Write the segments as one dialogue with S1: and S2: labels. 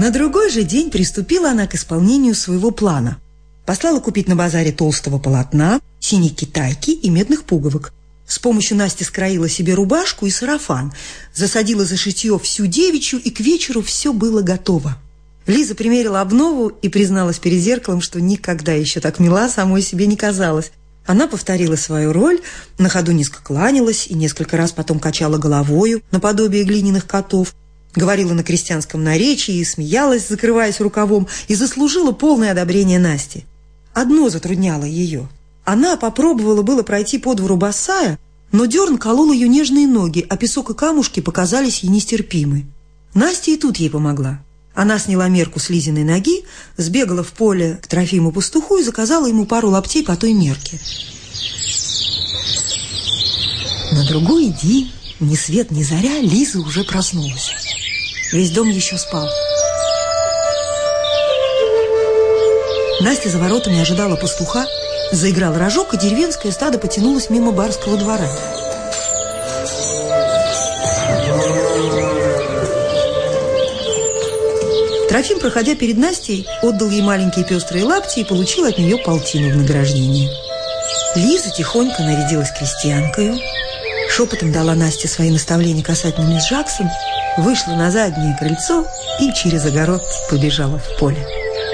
S1: На другой же день приступила она к исполнению своего плана. Послала купить на базаре толстого полотна, синей китайки и медных пуговок. С помощью Насти скроила себе рубашку и сарафан, засадила за шитье всю девичью, и к вечеру все было готово. Лиза примерила обнову и призналась перед зеркалом, что никогда еще так мила самой себе не казалась. Она повторила свою роль, на ходу низко кланялась и несколько раз потом качала головою наподобие глиняных котов, говорила на крестьянском наречии и смеялась, закрываясь рукавом, и заслужила полное одобрение Насти. Одно затрудняло ее. Она попробовала было пройти по двору босая, но дерн колол ее нежные ноги, а песок и камушки показались ей нестерпимы. Настя и тут ей помогла. Она сняла мерку с Лизиной ноги, сбегала в поле к Трофиму-пастуху и заказала ему пару лаптей по той мерке. На другой день, ни свет ни заря, Лиза уже проснулась. Весь дом еще спал. Настя за воротами ожидала пастуха, заиграл рожок, и деревенское стадо потянулось мимо барского двора. Трофим, проходя перед Настей, отдал ей маленькие пестрые лапти и получил от нее полтину в награждение. Лиза тихонько нарядилась крестьянкою, шепотом дала Насте свои наставления касательно мисс Жаксон, вышла на заднее крыльцо и через огород побежала в поле.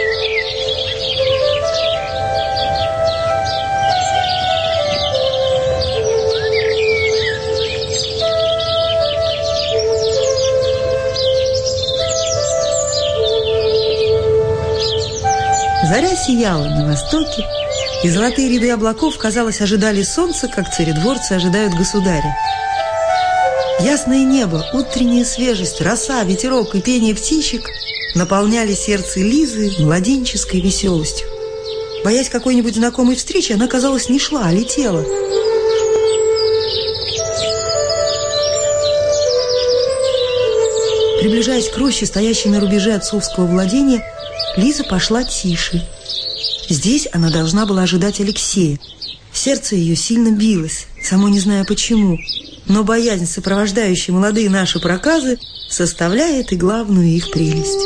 S1: Заря сияла на востоке, и золотые ряды облаков, казалось, ожидали солнца, как царедворцы ожидают государя. Ясное небо, утренняя свежесть, роса, ветерок и пение птичек наполняли сердце Лизы младенческой веселостью. Боясь какой-нибудь знакомой встречи, она, казалось, не шла, а летела. Приближаясь к роще, стоящей на рубеже отцовского владения, Лиза пошла тише. Здесь она должна была ожидать Алексея. Сердце ее сильно билось, само не зная почему, но боязнь, сопровождающая молодые наши проказы, составляет и главную их прелесть.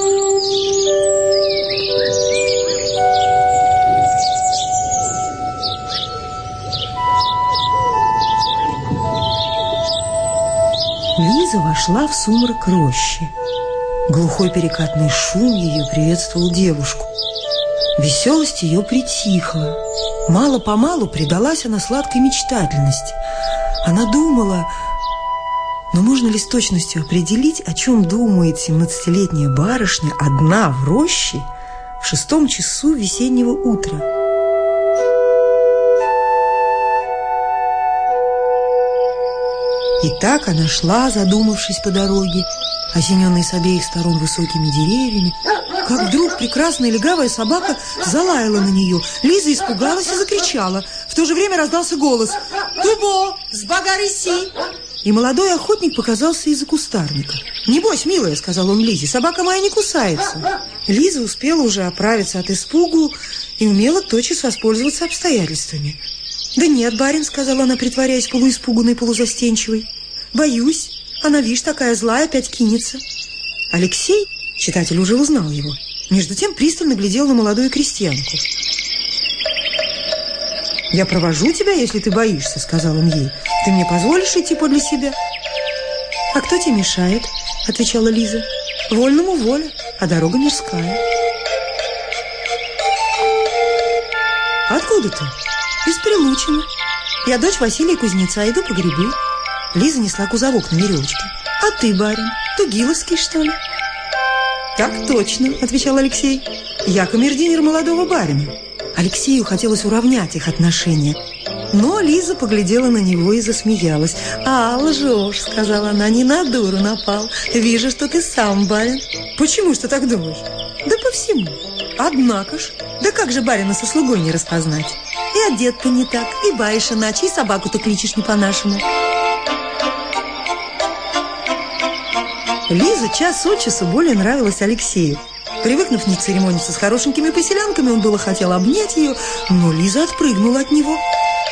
S1: Лиза вошла в сумрак рощи. Глухой перекатный шум ее приветствовал девушку. Веселость ее притихла. Мало-помалу предалась она сладкой мечтательности. Она думала, но можно ли с точностью определить, о чем думает 17-летняя барышня одна в роще в 6 часу весеннего утра? И так она шла, задумавшись по дороге, осененной с обеих сторон высокими деревьями, как вдруг прекрасная легавая собака залаяла на нее. Лиза испугалась и закричала. В то же время раздался голос: «Тубо, сбагариси!» И молодой охотник показался из-за кустарника. «Не бойся, милая», — сказал он Лизе, — «собака моя не кусается». Лиза успела уже оправиться от испугу и умела тотчас воспользоваться обстоятельствами. «Да нет, барин», — сказала она, притворяясь полуиспуганной, полузастенчивой. «Боюсь. Она, видишь, такая злая, опять кинется». Алексей, читатель уже узнал его, между тем пристально глядел на молодую крестьянку. «Я провожу тебя, если ты боишься», — сказал он ей. «Ты мне позволишь идти подле себя?» «А кто тебе мешает?» — отвечала Лиза. «Вольному воля, а дорога мирская». «Откуда ты?» «Из Прилучина. Я дочь Василия Кузнеца, иду по грибы». Лиза несла кузовок на веревочке. «А ты, барин, тугиловский, что ли?» «Так точно», — отвечал Алексей. «Я камердинер молодого барина». Алексею хотелось уравнять их отношения, но Лиза поглядела на него и засмеялась. «А, лжешь», — сказала она, — «не на дуру напал. Вижу, что ты сам барин». «Почему ж ты так думаешь?» «Да по всему. Однако ж, да как же барина со слугой не распознать? И одет ты не так, и баишь иначе, и собаку-то кличешь не по-нашему». Лиза час от часу более нравилась Алексею. Привыкнув не церемониться с хорошенькими поселянками, он было хотел обнять ее, но Лиза отпрыгнула от него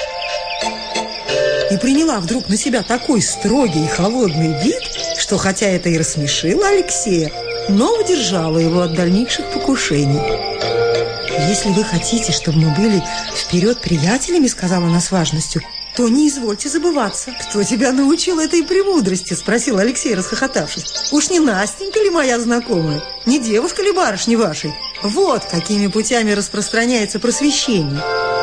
S1: и приняла вдруг на себя такой строгий и холодный вид, что, хотя это и рассмешило Алексея, но удержала его от дальнейших покушений. «Если вы хотите, чтобы мы были вперед приятелями, — сказала она с важностью, — то не извольте забываться. Кто тебя научил этой премудрости?» — спросил Алексей, расхохотавшись. «Уж не Настенька ли моя знакомая? Не девушка ли барышни вашей? Вот какими путями распространяется просвещение».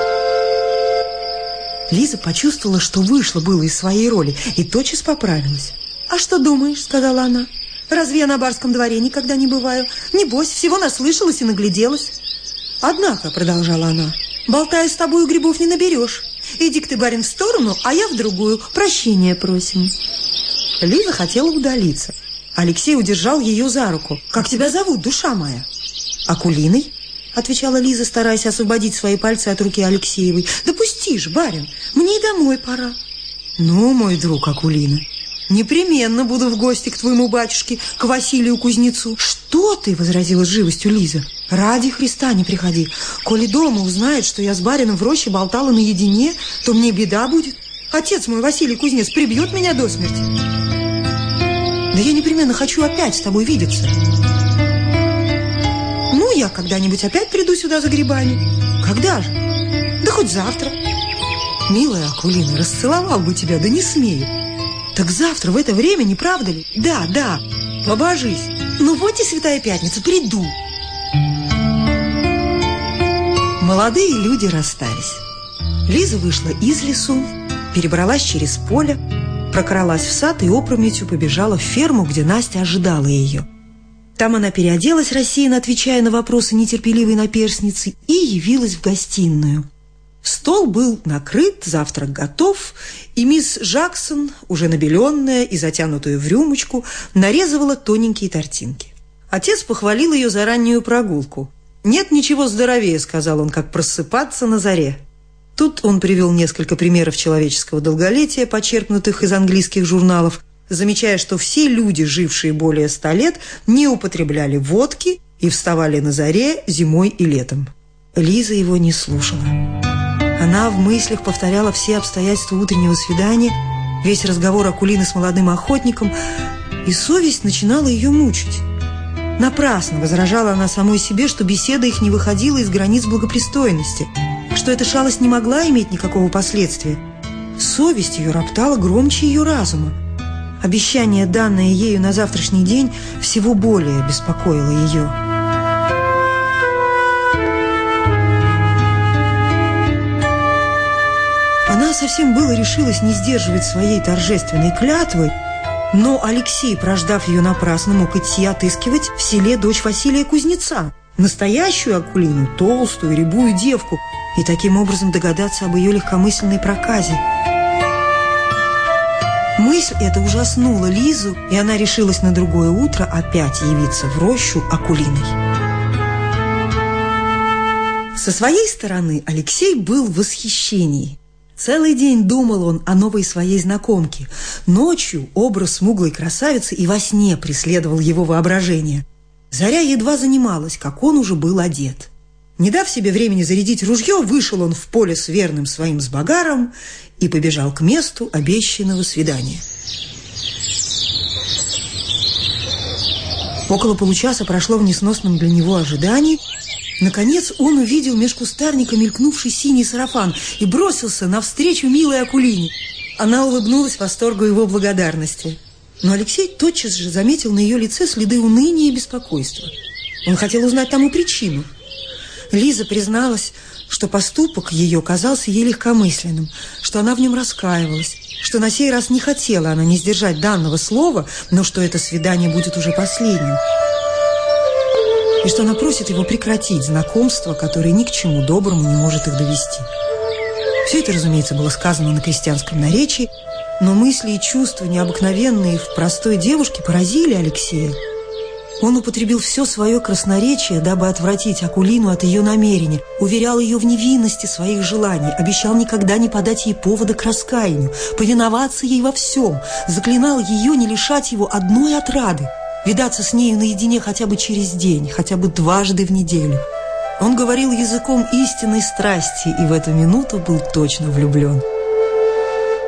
S1: Лиза почувствовала, что вышла было из своей роли, и тотчас поправилась. «А что думаешь?» — сказала она. «Разве я на барском дворе никогда не бываю? Небось, всего наслышалась и нагляделась». «Однако, — продолжала она, — болтая с тобою, грибов не наберешь. Иди-ка ты, барин, в сторону, а я в другую. Прощения просим». Лиза хотела удалиться. Алексей удержал ее за руку. «Как тебя зовут, душа моя?» «Акулиной», — отвечала Лиза, стараясь освободить свои пальцы от руки Алексеевой. «Да пусти ж, барин, мне и домой пора». «Ну, мой друг Акулина, непременно буду в гости к твоему батюшке, к Василию кузнецу». «Что ты?» — возразила с живостью Лиза. «Ради Христа не приходи. Коли дома узнает, что я с барином в роще болтала наедине, то мне беда будет. Отец мой, Василий кузнец, прибьет меня до смерти». «Да я непременно хочу опять с тобой видеться». «Ну, я когда-нибудь опять приду сюда за грибами». «Когда же?» «Да хоть завтра». «Милая Акулина, расцеловал бы тебя, да не смею». «Так завтра в это время, не правда ли?» «Да, да, побожись». «Ну вот и Святая Пятница, приду». Молодые люди расстались. Лиза вышла из лесу, перебралась через поле, прокралась в сад и опрометью побежала в ферму, где Настя ожидала ее. Там она переоделась, рассеянно отвечая на вопросы нетерпеливой наперсницы, и явилась в гостиную. Стол был накрыт, завтрак готов, и мисс Жаксон, уже набеленная и затянутую в рюмочку, нарезывала тоненькие тортинки. Отец похвалил ее за раннюю прогулку. «Нет ничего здоровее, — сказал он, — как просыпаться на заре». Тут он привел несколько примеров человеческого долголетия, почерпнутых из английских журналов, замечая, что все люди, жившие более 100 лет, не употребляли водки и вставали на заре зимой и летом. Лиза его не слушала. Она в мыслях повторяла все обстоятельства утреннего свидания, весь разговор Акулины с молодым охотником, и совесть начинала ее мучить. Напрасно возражала она самой себе, что беседа их не выходила из границ благопристойности, что эта шалость не могла иметь никакого последствия. Совесть ее роптала громче ее разума. Обещание, данное ею на завтрашний день, всего более беспокоило ее. Она совсем было решилась не сдерживать своей торжественной клятвы, но Алексей, прождав ее напрасно, мог идти отыскивать в селе дочь Василия кузнеца, настоящую Акулину, толстую, рябую девку, и таким образом догадаться об ее легкомысленной проказе. Мысль эта ужаснула Лизу, и она решилась на другое утро опять явиться в рощу Акулиной. Со своей стороны Алексей был в восхищении. Целый день думал он о новой своей знакомке. Ночью образ смуглой красавицы и во сне преследовал его воображение. Заря едва занималась, как он уже был одет. Не дав себе времени зарядить ружье, вышел он в поле с верным своим сбогаром и побежал к месту обещанного свидания. Около получаса прошло в несносном для него ожидании. Наконец он увидел меж кустарника мелькнувший синий сарафан и бросился навстречу милой Акулине. Она улыбнулась восторгу его благодарности. Но Алексей тотчас же заметил на ее лице следы уныния и беспокойства. Он хотел узнать тому причину. Лиза призналась, что поступок ее казался ей легкомысленным, что она в нем раскаивалась, что на сей раз не хотела она не сдержать данного слова, но что это свидание будет уже последним, и что она просит его прекратить знакомство, которое ни к чему доброму не может их довести. Все это, разумеется, было сказано на крестьянском наречии, но мысли и чувства, необыкновенные в простой девушке, поразили Алексея. Он употребил все свое красноречие, дабы отвратить Акулину от ее намерения, уверял ее в невинности своих желаний, обещал никогда не подать ей повода к раскаянию, повиноваться ей во всем, заклинал ее не лишать его одной отрады, видаться с нею наедине хотя бы через день, хотя бы дважды в неделю. Он говорил языком истинной страсти и в эту минуту был точно влюблен.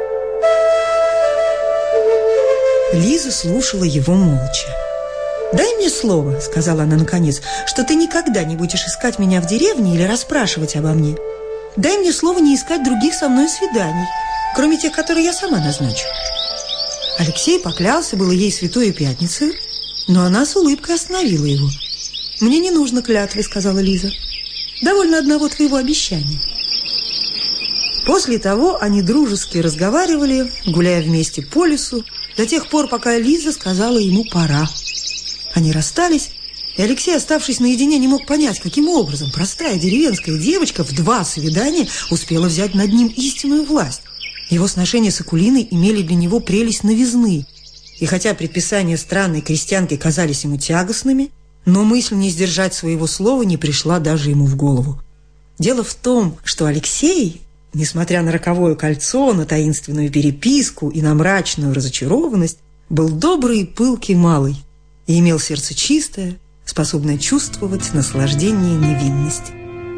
S1: Лиза слушала его молча. «Дай мне слово, — сказала она наконец, — что ты никогда не будешь искать меня в деревне или расспрашивать обо мне. Дай мне слово не искать других со мной свиданий, кроме тех, которые я сама назначу». Алексей поклялся было ей Святою Пятницей, но она с улыбкой остановила его. «Мне не нужно клятвы, — сказала Лиза. Довольно одного твоего обещания». После того они дружески разговаривали, гуляя вместе по лесу, до тех пор, пока Лиза сказала ему «пора». Они расстались, и Алексей, оставшись наедине, не мог понять, каким образом простая деревенская девочка в 2 свидания успела взять над ним истинную власть. Его сношения с Акулиной имели для него прелесть новизны, и хотя предписания странной крестьянки казались ему тягостными, но мысль не сдержать своего слова не пришла даже ему в голову. Дело в том, что Алексей, несмотря на роковое кольцо, на таинственную переписку и на мрачную разочарованность, был добрый и пылкий малый и имел сердце чистое, способное чувствовать наслаждение невинности.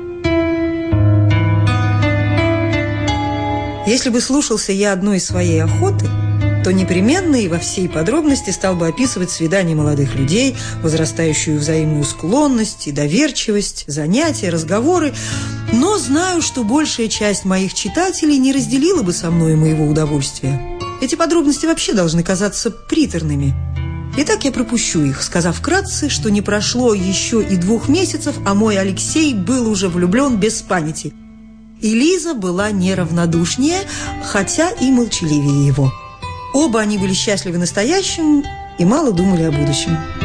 S1: Если бы слушался я одной своей охоты, то непременно и во всей подробности стал бы описывать свидания молодых людей, возрастающую взаимную склонность и доверчивость, занятия, разговоры, но знаю, что большая часть моих читателей не разделила бы со мной моего удовольствия. Эти подробности вообще должны казаться приторными. Итак, я пропущу их, сказав вкратце, что не прошло еще и 2 месяцев, а мой Алексей был уже влюблен без памяти. И Лиза была неравнодушнее, хотя и молчаливее его. Оба они были счастливы настоящим и мало думали о будущем.